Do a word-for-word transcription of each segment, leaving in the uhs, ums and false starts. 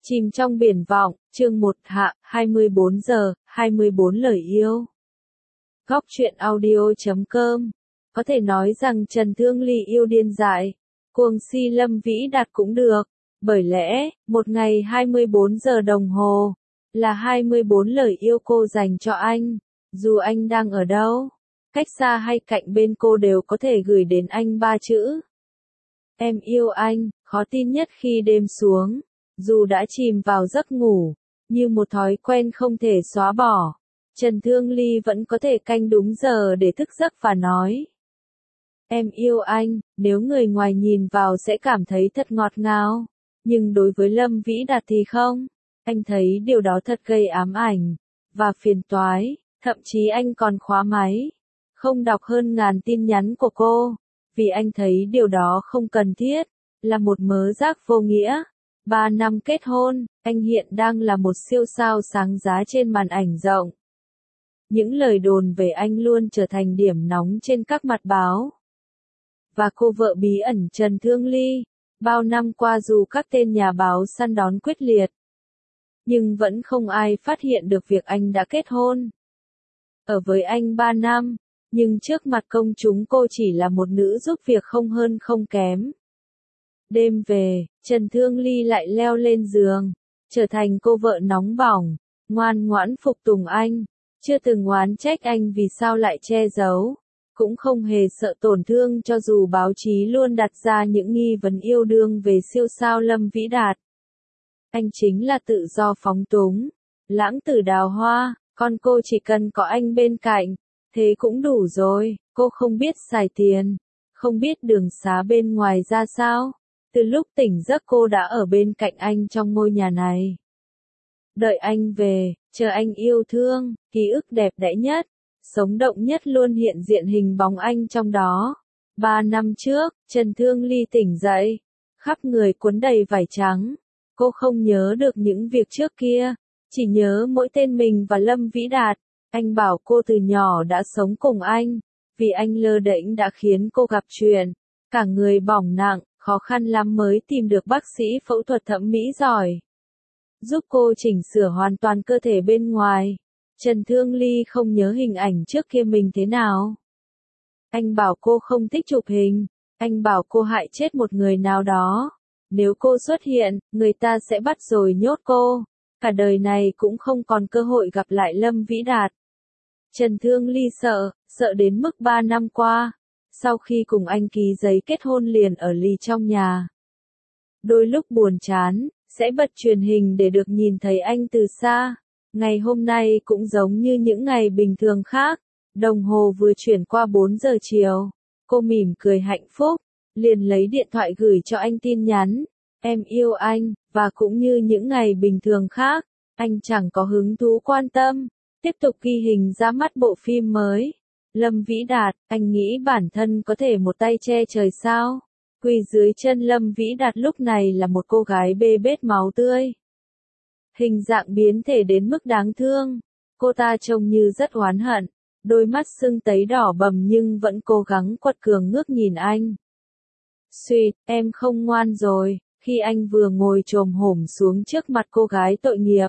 Chìm trong biển vọng, chương một hạ, hai mươi bốn giờ, hai mươi bốn lời yêu. Góc truyện audio chấm com. Có thể nói rằng Trần Thương Ly yêu điên dại, cuồng si Lâm Vĩ Đạt cũng được, bởi lẽ, một ngày hai mươi bốn giờ đồng hồ, là hai mươi bốn lời yêu cô dành cho anh, dù anh đang ở đâu, cách xa hay cạnh bên cô đều có thể gửi đến anh ba chữ. Em yêu anh, khó tin nhất khi đêm xuống. Dù đã chìm vào giấc ngủ, như một thói quen không thể xóa bỏ, Trần Thương Ly vẫn có thể canh đúng giờ để thức giấc và nói. Em yêu anh, nếu người ngoài nhìn vào sẽ cảm thấy thật ngọt ngào, nhưng đối với Lâm Vĩ Đạt thì không, anh thấy điều đó thật gây ám ảnh, và phiền toái, thậm chí anh còn khóa máy, không đọc hơn ngàn tin nhắn của cô, vì anh thấy điều đó không cần thiết, là một mớ rác vô nghĩa. Ba năm kết hôn, anh hiện đang là một siêu sao sáng giá trên màn ảnh rộng. Những lời đồn về anh luôn trở thành điểm nóng trên các mặt báo. Và cô vợ bí ẩn Trần Thương Ly, bao năm qua dù các tên nhà báo săn đón quyết liệt, nhưng vẫn không ai phát hiện được việc anh đã kết hôn. Ở với anh ba năm, nhưng trước mặt công chúng cô chỉ là một nữ giúp việc không hơn không kém. Đêm về, Trần Thương Ly lại leo lên giường, trở thành cô vợ nóng bỏng, ngoan ngoãn phục tùng anh, chưa từng oán trách anh vì sao lại che giấu, cũng không hề sợ tổn thương cho dù báo chí luôn đặt ra những nghi vấn yêu đương về siêu sao Lâm Vĩ Đạt. Anh chính là tự do phóng túng, lãng tử đào hoa, con cô chỉ cần có anh bên cạnh, thế cũng đủ rồi, cô không biết xài tiền, không biết đường xá bên ngoài ra sao. Từ lúc tỉnh giấc cô đã ở bên cạnh anh trong ngôi nhà này. Đợi anh về, chờ anh yêu thương, ký ức đẹp đẽ nhất, sống động nhất luôn hiện diện hình bóng anh trong đó. Ba năm trước, Trần Thương Ly tỉnh dậy, khắp người cuốn đầy vải trắng. Cô không nhớ được những việc trước kia, chỉ nhớ mỗi tên mình và Lâm Vĩ Đạt. Anh bảo cô từ nhỏ đã sống cùng anh, vì anh lơ đễnh đã khiến cô gặp chuyện, cả người bỏng nặng. Khó khăn lắm mới tìm được bác sĩ phẫu thuật thẩm mỹ giỏi, giúp cô chỉnh sửa hoàn toàn cơ thể bên ngoài. Trần Thương Ly không nhớ hình ảnh trước kia mình thế nào. Anh bảo cô không thích chụp hình, anh bảo cô hại chết một người nào đó. Nếu cô xuất hiện, người ta sẽ bắt rồi nhốt cô. Cả đời này cũng không còn cơ hội gặp lại Lâm Vĩ Đạt. Trần Thương Ly sợ, sợ đến mức ba năm qua. Sau khi cùng anh ký giấy kết hôn liền ở lì trong nhà. Đôi lúc buồn chán, sẽ bật truyền hình để được nhìn thấy anh từ xa. Ngày hôm nay cũng giống như những ngày bình thường khác. Đồng hồ vừa chuyển qua bốn giờ chiều. Cô mỉm cười hạnh phúc, liền lấy điện thoại gửi cho anh tin nhắn. Em yêu anh, và cũng như những ngày bình thường khác, anh chẳng có hứng thú quan tâm. Tiếp tục ghi hình ra mắt bộ phim mới. Lâm Vĩ Đạt, anh nghĩ bản thân có thể một tay che trời sao? Quỳ dưới chân Lâm Vĩ Đạt lúc này là một cô gái bê bết máu tươi. Hình dạng biến thể đến mức đáng thương. Cô ta trông như rất oán hận, đôi mắt sưng tấy đỏ bầm nhưng vẫn cố gắng quật cường ngước nhìn anh. Suýt, em không ngoan rồi, khi anh vừa ngồi chồm hổm xuống trước mặt cô gái tội nghiệp.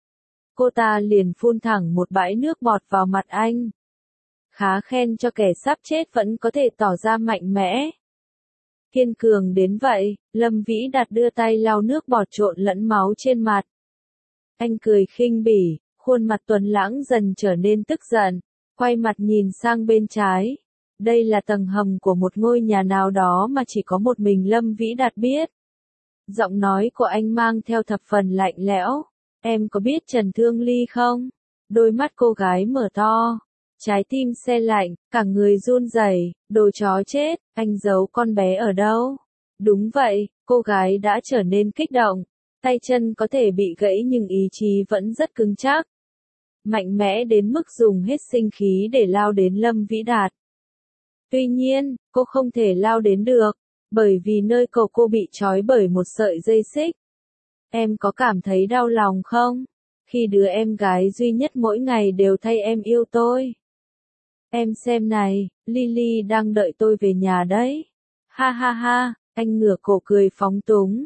Cô ta liền phun thẳng một bãi nước bọt vào mặt anh. Khá khen cho kẻ sắp chết vẫn có thể tỏ ra mạnh mẽ. Kiên cường đến vậy, Lâm Vĩ Đạt đưa tay lau nước bọt trộn lẫn máu trên mặt. Anh cười khinh bỉ, khuôn mặt tuấn lãng dần trở nên tức giận, quay mặt nhìn sang bên trái. Đây là tầng hầm của một ngôi nhà nào đó mà chỉ có một mình Lâm Vĩ Đạt biết. Giọng nói của anh mang theo thập phần lạnh lẽo. Em có biết Trần Thương Ly không? Đôi mắt cô gái mở to. Trái tim se lạnh, cả người run rẩy, đồ chó chết, anh giấu con bé ở đâu? Đúng vậy, cô gái đã trở nên kích động, tay chân có thể bị gãy nhưng ý chí vẫn rất cứng chắc. Mạnh mẽ đến mức dùng hết sinh khí để lao đến Lâm Vĩ Đạt. Tuy nhiên, cô không thể lao đến được, bởi vì nơi cổ cô bị trói bởi một sợi dây xích. Em có cảm thấy đau lòng không? Khi đứa em gái duy nhất mỗi ngày đều thay em yêu tôi. Em xem này, Lily đang đợi tôi về nhà đấy. Ha ha ha, anh ngửa cổ cười phóng túng.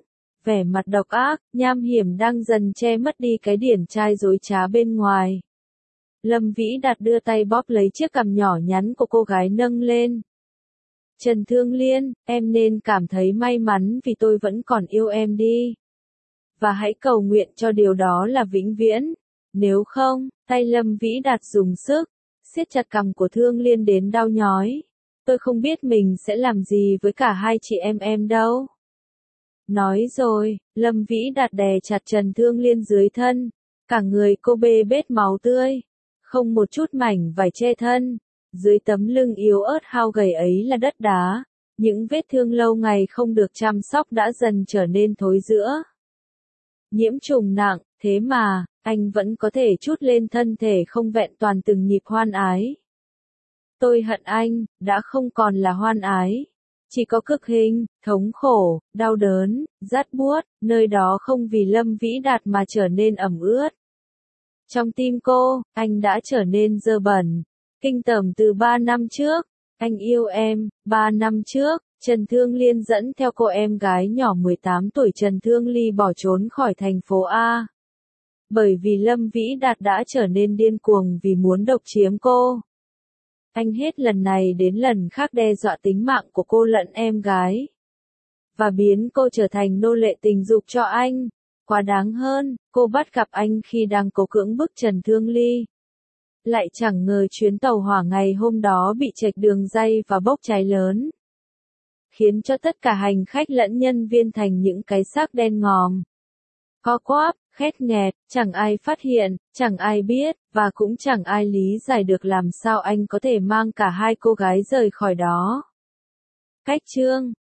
vẻ mặt độc ác, nham hiểm đang dần che mất đi cái điển trai dối trá bên ngoài. Lâm Vĩ Đạt đưa tay bóp lấy chiếc cằm nhỏ nhắn của cô gái nâng lên. Trần Thương Liên, em nên cảm thấy may mắn vì tôi vẫn còn yêu em đi. Và hãy cầu nguyện cho điều đó là vĩnh viễn. Nếu không, tay Lâm Vĩ Đạt dùng sức, siết chặt cằm của Thương Liên đến đau nhói. Tôi không biết mình sẽ làm gì với cả hai chị em em đâu. Nói rồi, Lâm Vĩ Đạt đè chặt Trần Thương Liên dưới thân. Cả người cô bê bết máu tươi. Không một chút mảnh vải che thân. Dưới tấm lưng yếu ớt hao gầy ấy là đất đá. Những vết thương lâu ngày không được chăm sóc đã dần trở nên thối rữa. Nhiễm trùng nặng, thế mà, anh vẫn có thể trút lên thân thể không vẹn toàn từng nhịp hoan ái. Tôi hận anh, đã không còn là hoan ái. Chỉ có cực hình, thống khổ, đau đớn, rát buốt, nơi đó không vì Lâm Vĩ Đạt mà trở nên ẩm ướt. Trong tim cô, anh đã trở nên dơ bẩn. Kinh tởm từ ba năm trước. Anh yêu em, ba năm trước, Trần Thương Liên dẫn theo cô em gái nhỏ mười tám tuổi Trần Thương Ly bỏ trốn khỏi thành phố A. Bởi vì Lâm Vĩ Đạt đã trở nên điên cuồng vì muốn độc chiếm cô. Anh hết lần này đến lần khác đe dọa tính mạng của cô lẫn em gái. Và biến cô trở thành nô lệ tình dục cho anh. Quá đáng hơn, cô bắt gặp anh khi đang cố cưỡng bức Trần Thương Ly. Lại chẳng ngờ chuyến tàu hỏa ngày hôm đó bị chệch đường ray và bốc cháy lớn. Khiến cho tất cả hành khách lẫn nhân viên thành những cái xác đen ngòm. Co quắp, khét nghẹt, chẳng ai phát hiện, chẳng ai biết, và cũng chẳng ai lý giải được làm sao anh có thể mang cả hai cô gái rời khỏi đó. Cách chương